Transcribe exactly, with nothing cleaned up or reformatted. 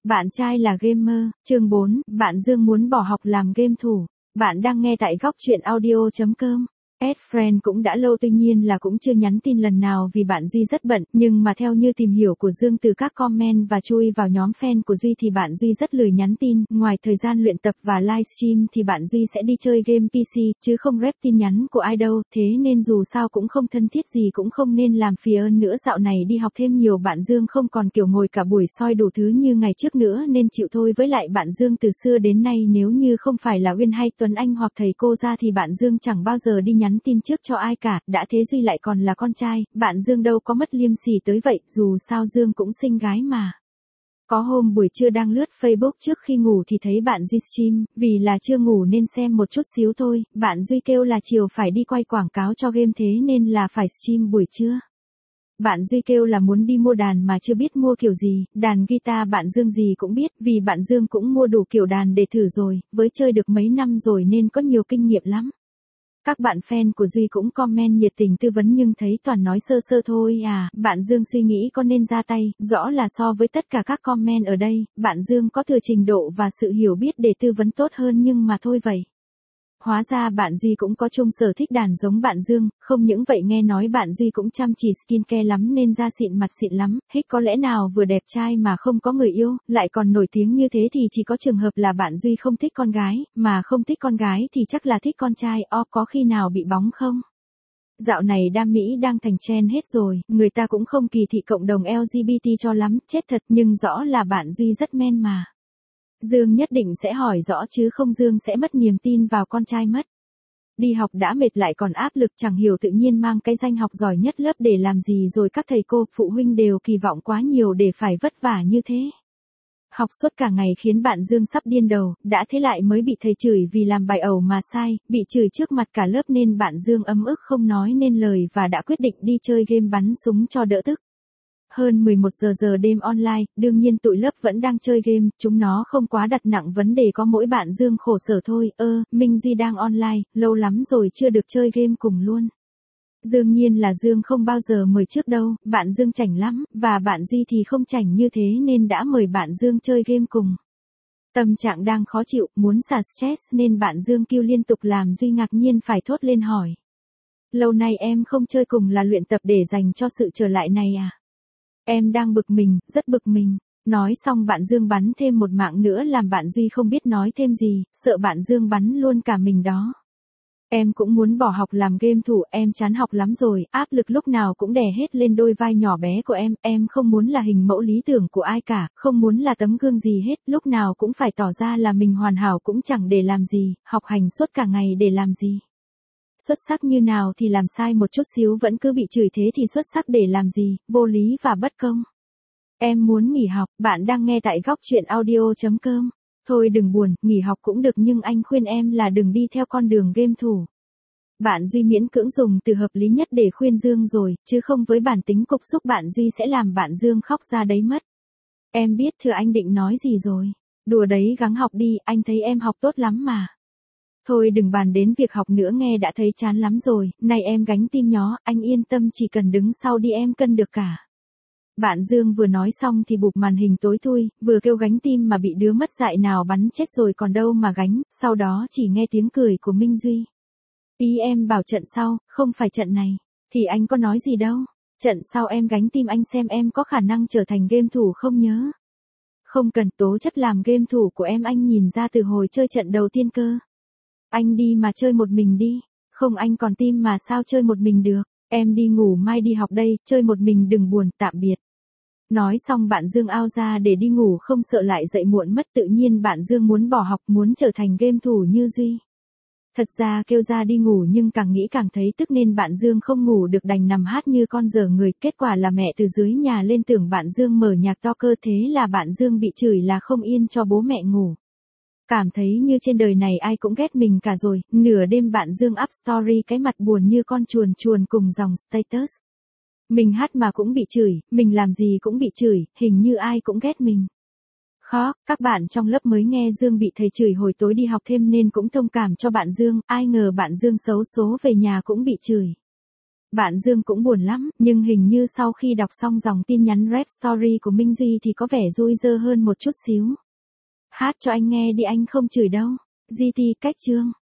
Bạn trai là gamer, chương bốn, bạn Dương muốn bỏ học làm game thủ. Bạn đang nghe tại góc truyện audio chấm com. Add friend cũng đã lâu tuy nhiên là cũng chưa nhắn tin lần nào vì bạn Duy rất bận, nhưng mà theo như tìm hiểu của Dương từ các comment và chui vào nhóm fan của Duy thì bạn Duy rất lười nhắn tin, ngoài thời gian luyện tập và livestream thì bạn Duy sẽ đi chơi game pê xê, chứ không rep tin nhắn của ai đâu, thế nên dù sao cũng không thân thiết gì cũng không nên làm phiền nữa. Dạo này đi học thêm nhiều bạn Dương không còn kiểu ngồi cả buổi soi đủ thứ như ngày trước nữa nên chịu thôi. Với lại bạn Dương từ xưa đến nay nếu như không phải là Uyên hay Tuấn Anh hoặc thầy cô ra thì bạn Dương chẳng bao giờ đi nhắn tin trước cho ai cả, đã thế Duy lại còn là con trai, bạn Dương đâu có mất liêm sỉ tới vậy, dù sao Dương cũng xinh gái mà. Có hôm buổi trưa đang lướt Facebook trước khi ngủ thì thấy bạn Duy stream, vì là chưa ngủ nên xem một chút xíu thôi, bạn Duy kêu là chiều phải đi quay quảng cáo cho game thế nên là phải stream buổi trưa. Bạn Duy kêu là muốn đi mua đàn mà chưa biết mua kiểu gì, đàn guitar bạn Dương gì cũng biết, vì bạn Dương cũng mua đủ kiểu đàn để thử rồi, với chơi được mấy năm rồi nên có nhiều kinh nghiệm lắm. Các bạn fan của Duy cũng comment nhiệt tình tư vấn nhưng thấy toàn nói sơ sơ thôi à, bạn Dương suy nghĩ có nên ra tay, rõ là so với tất cả các comment ở đây, bạn Dương có thừa trình độ và sự hiểu biết để tư vấn tốt hơn nhưng mà thôi vậy. Hóa ra bạn Duy cũng có chung sở thích đàn giống bạn Dương, không những vậy nghe nói bạn Duy cũng chăm chỉ skincare lắm nên da xịn mặt xịn lắm, hích có lẽ nào vừa đẹp trai mà không có người yêu, lại còn nổi tiếng như thế thì chỉ có trường hợp là bạn Duy không thích con gái, mà không thích con gái thì chắc là thích con trai, o có khi nào bị bóng không? Dạo này đam mỹ đang thành trend hết rồi, người ta cũng không kỳ thị cộng đồng lờ giê bê tê cho lắm, chết thật nhưng rõ là bạn Duy rất men mà. Dương nhất định sẽ hỏi rõ chứ không Dương sẽ mất niềm tin vào con trai mất. Đi học đã mệt lại còn áp lực chẳng hiểu tự nhiên mang cái danh học giỏi nhất lớp để làm gì rồi các thầy cô, phụ huynh đều kỳ vọng quá nhiều để phải vất vả như thế. Học suốt cả ngày khiến bạn Dương sắp điên đầu, đã thế lại mới bị thầy chửi vì làm bài ẩu mà sai, bị chửi trước mặt cả lớp nên bạn Dương ấm ức không nói nên lời và đã quyết định đi chơi game bắn súng cho đỡ tức. Hơn mười một giờ giờ đêm online, đương nhiên tụi lớp vẫn đang chơi game, chúng nó không quá đặt nặng vấn đề có mỗi bạn Dương khổ sở thôi, ơ, Minh Duy đang online, lâu lắm rồi chưa được chơi game cùng luôn. Đương nhiên là Dương không bao giờ mời trước đâu, bạn Dương chảnh lắm, và bạn Duy thì không chảnh như thế nên đã mời bạn Dương chơi game cùng. Tâm trạng đang khó chịu, muốn xả stress nên bạn Dương kêu liên tục làm Duy ngạc nhiên phải thốt lên hỏi. Lâu nay em không chơi cùng là luyện tập để dành cho sự trở lại này à? Em đang bực mình, rất bực mình. Nói xong bạn Dương bắn thêm một mạng nữa làm bạn Duy không biết nói thêm gì, sợ bạn Dương bắn luôn cả mình đó. Em cũng muốn bỏ học làm game thủ, em chán học lắm rồi, áp lực lúc nào cũng đè hết lên đôi vai nhỏ bé của em, em không muốn là hình mẫu lý tưởng của ai cả, không muốn là tấm gương gì hết, lúc nào cũng phải tỏ ra là mình hoàn hảo cũng chẳng để làm gì, học hành suốt cả ngày để làm gì. Xuất sắc như nào thì làm sai một chút xíu vẫn cứ bị chửi thế thì xuất sắc để làm gì, vô lý và bất công. Em muốn nghỉ học, bạn đang nghe tại góc truyện audio chấm com. Thôi đừng buồn, nghỉ học cũng được nhưng anh khuyên em là đừng đi theo con đường game thủ. Bạn Duy miễn cưỡng dùng từ hợp lý nhất để khuyên Dương rồi, chứ không với bản tính cục xúc bạn Duy sẽ làm bạn Dương khóc ra đấy mất. Em biết thưa anh định nói gì rồi. Đùa đấy gắng học đi, anh thấy em học tốt lắm mà. Thôi đừng bàn đến việc học nữa nghe đã thấy chán lắm rồi, này em gánh tim nhó, anh yên tâm chỉ cần đứng sau đi em cân được cả. Bạn Dương vừa nói xong thì bụp màn hình tối thui, vừa kêu gánh tim mà bị đứa mất dạy nào bắn chết rồi còn đâu mà gánh, sau đó chỉ nghe tiếng cười của Minh Duy. Ý em bảo trận sau, không phải trận này, thì anh có nói gì đâu, trận sau em gánh tim anh xem em có khả năng trở thành game thủ không nhớ. Không cần, tố chất làm game thủ của em anh nhìn ra từ hồi chơi trận đầu tiên cơ. Anh đi mà chơi một mình đi, không anh còn tim mà sao chơi một mình được, em đi ngủ mai đi học đây, chơi một mình đừng buồn, tạm biệt. Nói xong bạn Dương ao ra để đi ngủ không sợ lại dậy muộn mất tự nhiên bạn Dương muốn bỏ học muốn trở thành game thủ như Duy. Thật ra kêu ra đi ngủ nhưng càng nghĩ càng thấy tức nên bạn Dương không ngủ được đành nằm hát như con dở người, kết quả là mẹ từ dưới nhà lên tưởng bạn Dương mở nhạc to cơ thế là bạn Dương bị chửi là không yên cho bố mẹ ngủ. Cảm thấy như trên đời này ai cũng ghét mình cả rồi, nửa đêm bạn Dương up story cái mặt buồn như con chuồn chuồn cùng dòng status. Mình hát mà cũng bị chửi, mình làm gì cũng bị chửi, hình như ai cũng ghét mình. Khó, các bạn trong lớp mới nghe Dương bị thầy chửi hồi tối đi học thêm nên cũng thông cảm cho bạn Dương, ai ngờ bạn Dương xấu số về nhà cũng bị chửi. Bạn Dương cũng buồn lắm, nhưng hình như sau khi đọc xong dòng tin nhắn Red Story của Minh Duy thì có vẻ vui dơ hơn một chút xíu. Hát cho anh nghe đi, anh không chửi đâu. giê tê cách chương.